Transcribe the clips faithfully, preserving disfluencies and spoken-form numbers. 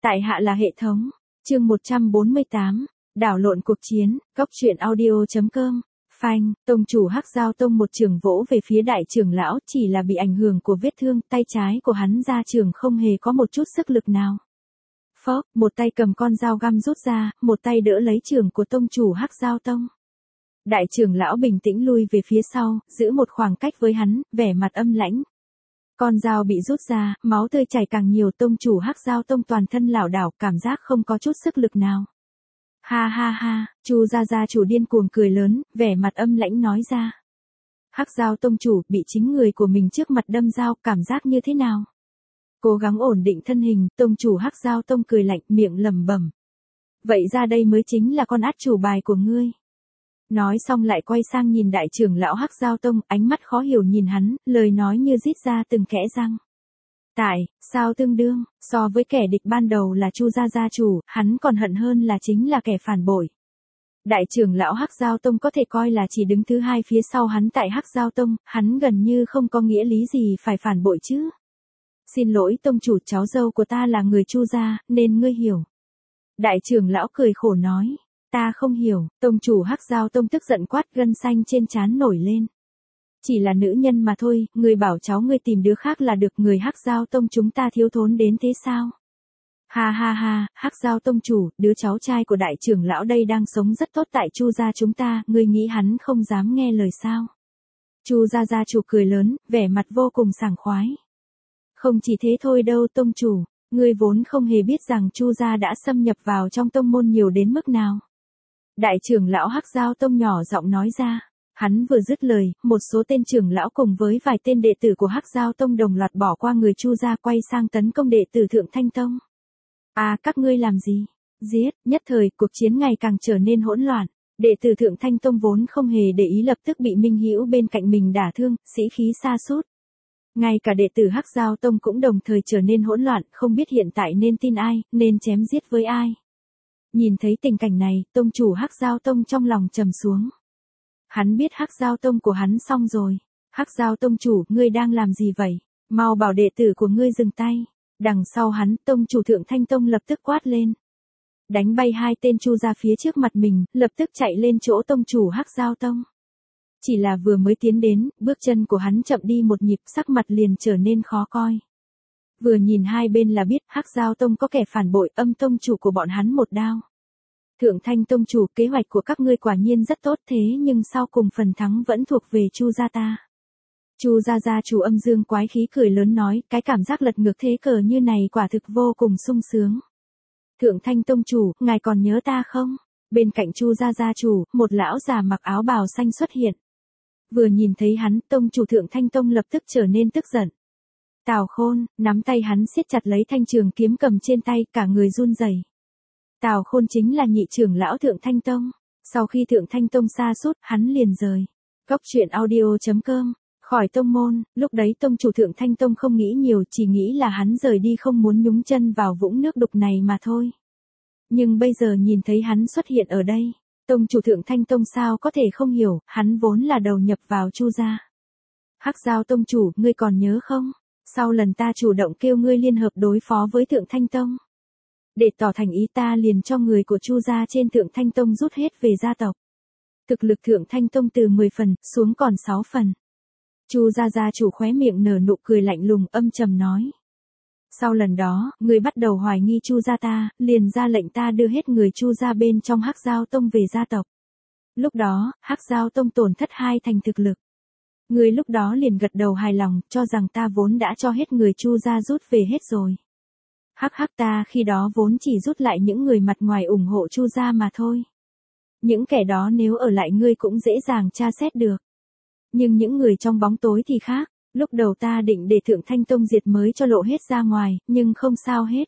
Tại hạ là hệ thống. Chương một trăm bốn mươi tám. Đảo lộn cuộc chiến. Góc truyện audio.com. Phanh, tông chủ Hắc Giao Tông một trường vỗ về phía đại trưởng lão, chỉ là bị ảnh hưởng của vết thương, tay trái của hắn ra trường không hề có một chút sức lực nào. Phốc, một tay cầm con dao găm rút ra, một tay đỡ lấy trường của tông chủ Hắc Giao Tông. Đại trưởng lão bình tĩnh lui về phía sau, giữ một khoảng cách với hắn, vẻ mặt âm lãnh. Con dao bị rút ra, máu tươi chảy càng nhiều, tông chủ Hắc Giao Tông toàn thân lảo đảo, cảm giác không có chút sức lực nào. Ha ha ha, Chu gia gia chủ điên cuồng cười lớn, vẻ mặt âm lãnh nói ra. Hắc Giao Tông chủ bị chính người của mình trước mặt đâm dao, cảm giác như thế nào? Cố gắng ổn định thân hình, tông chủ Hắc Giao Tông cười lạnh, miệng lẩm bẩm. Vậy ra đây mới chính là con át chủ bài của ngươi. Nói xong lại quay sang nhìn đại trưởng lão Hắc Giao Tông, ánh mắt khó hiểu nhìn hắn, lời nói như rít ra từng kẽ răng. Tại, sao tương đương, so với kẻ địch ban đầu là Chu gia gia chủ, hắn còn hận hơn là chính là kẻ phản bội. Đại trưởng lão Hắc Giao Tông có thể coi là chỉ đứng thứ hai phía sau hắn tại Hắc Giao Tông, hắn gần như không có nghĩa lý gì phải phản bội chứ. Xin lỗi tông chủ, cháu dâu của ta là người Chu gia, nên ngươi hiểu. Đại trưởng lão cười khổ nói. Ta không hiểu, tông chủ Hắc Giao Tông tức giận quát, gân xanh trên trán nổi lên. Chỉ là nữ nhân mà thôi, người bảo cháu ngươi tìm đứa khác là được, người Hắc Giao Tông chúng ta thiếu thốn đến thế sao? Ha ha ha, Hắc Giao Tông chủ, đứa cháu trai của đại trưởng lão đây đang sống rất tốt tại Chu gia chúng ta, ngươi nghĩ hắn không dám nghe lời sao? Chu gia gia chủ cười lớn, vẻ mặt vô cùng sảng khoái. Không chỉ thế thôi đâu tông chủ, ngươi vốn không hề biết rằng Chu gia đã xâm nhập vào trong tông môn nhiều đến mức nào. Đại trưởng lão Hắc Giao Tông nhỏ giọng nói ra. Hắn vừa dứt lời, một số tên trưởng lão cùng với vài tên đệ tử của Hắc Giao Tông đồng loạt bỏ qua người Chu gia, quay sang tấn công đệ tử Thượng Thanh Tông. À, các ngươi làm gì? Giết! Nhất thời, cuộc chiến ngày càng trở nên hỗn loạn. Đệ tử Thượng Thanh Tông vốn không hề để ý lập tức bị Minh Hữu bên cạnh mình đả thương, sĩ khí sa sút. Ngay cả đệ tử Hắc Giao Tông cũng đồng thời trở nên hỗn loạn, không biết hiện tại nên tin ai, nên chém giết với ai. Nhìn thấy tình cảnh này, tông chủ Hắc Giao Tông trong lòng trầm xuống. Hắn biết Hắc Giao Tông của hắn xong rồi. Hắc Giao Tông chủ, ngươi đang làm gì vậy? Mau bảo đệ tử của ngươi dừng tay. Đằng sau hắn, tông chủ Thượng Thanh Tông lập tức quát lên. Đánh bay hai tên Chu ra phía trước mặt mình, lập tức chạy lên chỗ tông chủ Hắc Giao Tông. Chỉ là vừa mới tiến đến, bước chân của hắn chậm đi một nhịp, sắc mặt liền trở nên khó coi. Vừa nhìn hai bên là biết Hắc Giao Tông có kẻ phản bội, âm tông chủ của bọn hắn một đao. Thượng Thanh Tông chủ, kế hoạch của các ngươi quả nhiên rất tốt, thế nhưng sau cùng phần thắng vẫn thuộc về Chu gia ta. Chu gia gia chủ âm dương quái khí cười lớn nói, cái cảm giác lật ngược thế cờ như này quả thực vô cùng sung sướng. Thượng Thanh Tông chủ, ngài còn nhớ ta không? Bên cạnh Chu gia gia chủ, một lão già mặc áo bào xanh xuất hiện. Vừa nhìn thấy hắn, tông chủ Thượng Thanh Tông lập tức trở nên tức giận. Tào Khôn, nắm tay hắn siết chặt lấy thanh trường kiếm cầm trên tay, cả người run rẩy. Tào Khôn chính là nhị trưởng lão Thượng Thanh Tông. Sau khi Thượng Thanh Tông sa sút, hắn liền rời. Góc truyện audio.com. Khỏi tông môn, lúc đấy tông chủ Thượng Thanh Tông không nghĩ nhiều, chỉ nghĩ là hắn rời đi không muốn nhúng chân vào vũng nước đục này mà thôi. Nhưng bây giờ nhìn thấy hắn xuất hiện ở đây, tông chủ Thượng Thanh Tông sao có thể không hiểu, hắn vốn là đầu nhập vào Chu gia. Hắc Giao Tông chủ, ngươi còn nhớ không? Sau lần ta chủ động kêu ngươi liên hợp đối phó với Thượng Thanh Tông. Để tỏ thành ý, ta liền cho người của Chu gia trên Thượng Thanh Tông rút hết về gia tộc. Thực lực Thượng Thanh Tông từ mười phần, xuống còn sáu phần. Chu gia gia chủ khóe miệng nở nụ cười lạnh lùng, âm trầm nói. Sau lần đó, người bắt đầu hoài nghi Chu gia ta, liền ra lệnh ta đưa hết người Chu gia bên trong Hắc Giao Tông về gia tộc. Lúc đó, Hắc Giao Tông tổn thất hai thành thực lực. Người lúc đó liền gật đầu hài lòng, cho rằng ta vốn đã cho hết người Chu gia rút về hết rồi. Hắc hắc, ta khi đó vốn chỉ rút lại những người mặt ngoài ủng hộ Chu gia mà thôi. Những kẻ đó nếu ở lại ngươi cũng dễ dàng tra xét được. Nhưng những người trong bóng tối thì khác, lúc đầu ta định để Thượng Thanh Tông diệt mới cho lộ hết ra ngoài, nhưng không sao hết.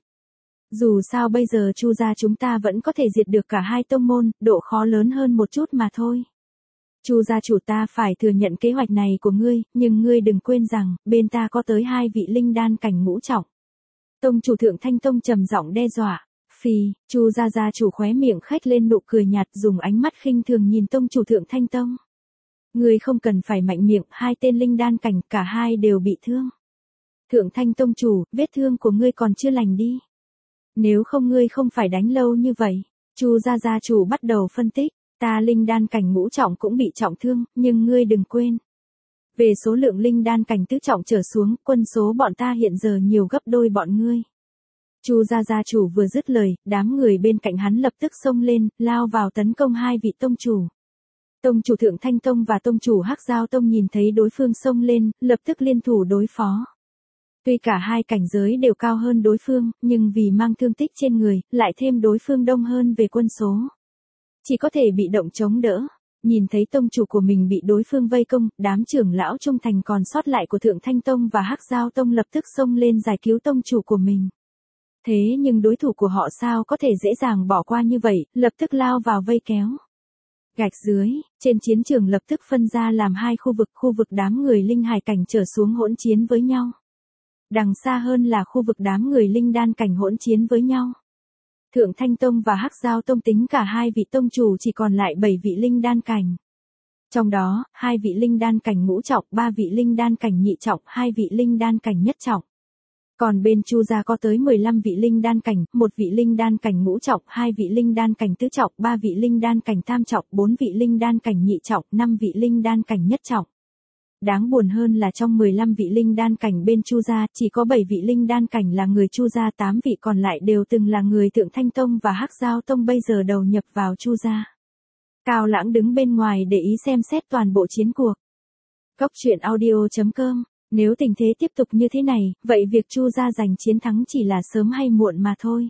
Dù sao bây giờ Chu gia chúng ta vẫn có thể diệt được cả hai tông môn, độ khó lớn hơn một chút mà thôi. Chu gia chủ, ta phải thừa nhận kế hoạch này của ngươi, nhưng ngươi đừng quên rằng, bên ta có tới hai vị linh đan cảnh ngũ trọng. Tông chủ Thượng Thanh Tông trầm giọng đe dọa. Phì, Chu gia gia chủ khóe miệng khếch lên nụ cười nhạt, dùng ánh mắt khinh thường nhìn tông chủ Thượng Thanh Tông. Ngươi không cần phải mạnh miệng, hai tên linh đan cảnh, cả hai đều bị thương. Thượng Thanh Tông chủ, vết thương của ngươi còn chưa lành đi. Nếu không ngươi không phải đánh lâu như vậy. Chu gia gia chủ bắt đầu phân tích, ta linh đan cảnh ngũ trọng cũng bị trọng thương, nhưng ngươi đừng quên. Về số lượng linh đan cảnh tứ trọng trở xuống, quân số bọn ta hiện giờ nhiều gấp đôi bọn ngươi. Chu gia gia chủ vừa dứt lời, đám người bên cạnh hắn lập tức xông lên, lao vào tấn công hai vị tông chủ. Tông chủ Thượng Thanh Tông và tông chủ Hắc Giao Tông nhìn thấy đối phương xông lên, lập tức liên thủ đối phó. Tuy cả hai cảnh giới đều cao hơn đối phương, nhưng vì mang thương tích trên người, lại thêm đối phương đông hơn về quân số. Chỉ có thể bị động chống đỡ. Nhìn thấy tông chủ của mình bị đối phương vây công, đám trưởng lão trung thành còn sót lại của Thượng Thanh Tông và Hắc Giao Tông lập tức xông lên giải cứu tông chủ của mình. Thế nhưng đối thủ của họ sao có thể dễ dàng bỏ qua như vậy, lập tức lao vào vây kéo. Gạch dưới, trên chiến trường lập tức phân ra làm hai khu vực, khu vực đám người linh hải cảnh trở xuống hỗn chiến với nhau. Đằng xa hơn là khu vực đám người linh đan cảnh hỗn chiến với nhau. Thượng Thanh Tông và Hắc Giao Tông tính cả hai vị tông chủ chỉ còn lại bảy vị linh đan cảnh. Trong đó, hai vị linh đan cảnh ngũ trọng, ba vị linh đan cảnh nhị trọng, hai vị linh đan cảnh nhất trọng. Còn bên Chu gia có tới mười lăm vị linh đan cảnh, một vị linh đan cảnh ngũ trọng, hai vị linh đan cảnh tứ trọng, ba vị linh đan cảnh tam trọng, bốn vị linh đan cảnh nhị trọng, năm vị linh đan cảnh nhất trọng. Đáng buồn hơn là trong mười lăm vị linh đan cảnh bên Chu gia, chỉ có bảy vị linh đan cảnh là người Chu gia, tám vị còn lại đều từng là người Thượng Thanh Tông và Hắc Giao Tông bây giờ đầu nhập vào Chu gia. Cao Lãng đứng bên ngoài để ý xem xét toàn bộ chiến cuộc. Cốc truyện audio chấm com. Nếu tình thế tiếp tục như thế này, vậy việc Chu gia giành chiến thắng chỉ là sớm hay muộn mà thôi.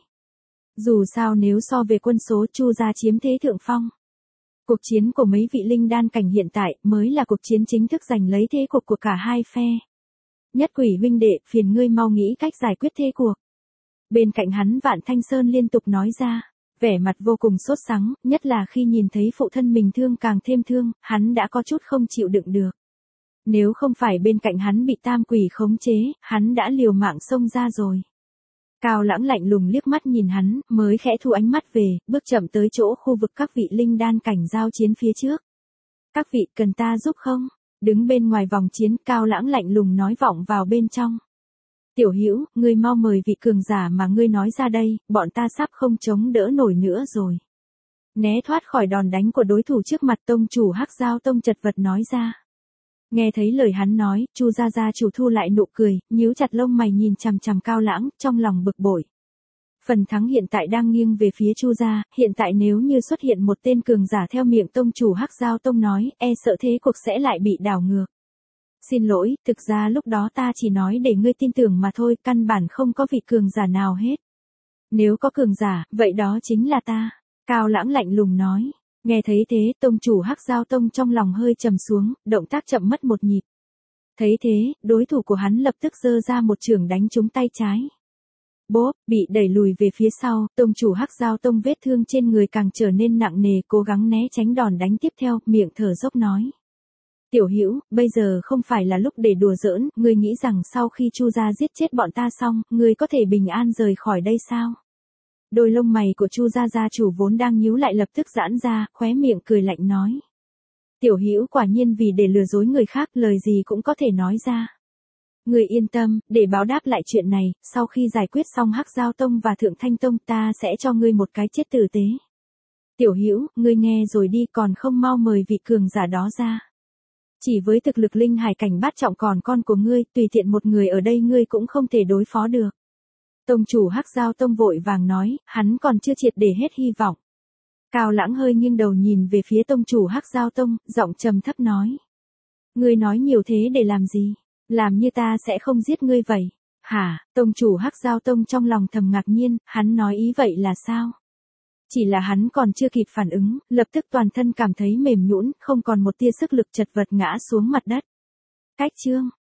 Dù sao nếu so về quân số, Chu gia chiếm thế thượng phong. Cuộc chiến của mấy vị linh đan cảnh hiện tại mới là cuộc chiến chính thức giành lấy thế cuộc của cả hai phe. Nhất Quỷ huynh đệ, phiền ngươi mau nghĩ cách giải quyết thế cuộc. Bên cạnh hắn Vạn Thanh Sơn liên tục nói ra, vẻ mặt vô cùng sốt sắng, nhất là khi nhìn thấy phụ thân mình thương càng thêm thương, hắn đã có chút không chịu đựng được. Nếu không phải bên cạnh hắn bị tam quỷ khống chế, hắn đã liều mạng xông ra rồi. Cao Lãng lạnh lùng liếc mắt nhìn hắn, mới khẽ thu ánh mắt về, bước chậm tới chỗ khu vực các vị linh đan cảnh giao chiến phía trước. Các vị cần ta giúp không? Đứng bên ngoài vòng chiến, Cao Lãng lạnh lùng nói vọng vào bên trong. Tiểu Hữu, ngươi mau mời vị cường giả mà ngươi nói ra đây, bọn ta sắp không chống đỡ nổi nữa rồi. Né thoát khỏi đòn đánh của đối thủ trước mặt, tông chủ Hắc Giao Tông chật vật nói ra. Nghe thấy lời hắn nói, Chu gia gia chủ thu lại nụ cười, nhíu chặt lông mày nhìn chằm chằm Cao Lãng, trong lòng bực bội. Phần thắng hiện tại đang nghiêng về phía Chu gia, hiện tại nếu như xuất hiện một tên cường giả theo miệng tông chủ Hắc Giao Tông nói, e sợ thế cuộc sẽ lại bị đảo ngược. Xin lỗi, thực ra lúc đó ta chỉ nói để ngươi tin tưởng mà thôi, căn bản không có vị cường giả nào hết. Nếu có cường giả, vậy đó chính là ta. Cao Lãng lạnh lùng nói. Nghe thấy thế, tông chủ Hắc Giao Tông trong lòng hơi trầm xuống, động tác chậm mất một nhịp. Thấy thế, đối thủ của hắn lập tức giơ ra một chưởng đánh trúng tay trái. Bốp, bị đẩy lùi về phía sau, tông chủ Hắc Giao Tông vết thương trên người càng trở nên nặng nề, cố gắng né tránh đòn đánh tiếp theo, miệng thở dốc nói. Tiểu Hữu, bây giờ không phải là lúc để đùa giỡn, ngươi nghĩ rằng sau khi Chu gia giết chết bọn ta xong, ngươi có thể bình an rời khỏi đây sao? Đôi lông mày của Chu gia gia chủ vốn đang nhíu lại lập tức giãn ra, khóe miệng cười lạnh nói. Tiểu Hữu quả nhiên vì để lừa dối người khác, lời gì cũng có thể nói ra. Ngươi yên tâm, để báo đáp lại chuyện này, sau khi giải quyết xong Hắc Giao Tông và Thượng Thanh Tông, ta sẽ cho ngươi một cái chết tử tế. Tiểu Hữu, ngươi nghe rồi đi, còn không mau mời vị cường giả đó ra. Chỉ với thực lực linh hải cảnh bát trọng còn con của ngươi, tùy tiện một người ở đây ngươi cũng không thể đối phó được. Tông chủ Hắc Giao Tông vội vàng nói, hắn còn chưa triệt để hết hy vọng. Cao Lãng hơi nghiêng đầu nhìn về phía tông chủ Hắc Giao Tông, giọng trầm thấp nói. Ngươi nói nhiều thế để làm gì? Làm như ta sẽ không giết ngươi vậy. Hả? Tông chủ Hắc Giao Tông trong lòng thầm ngạc nhiên, hắn nói ý vậy là sao? Chỉ là hắn còn chưa kịp phản ứng, lập tức toàn thân cảm thấy mềm nhũn, không còn một tia sức lực, chật vật ngã xuống mặt đất. Cách chương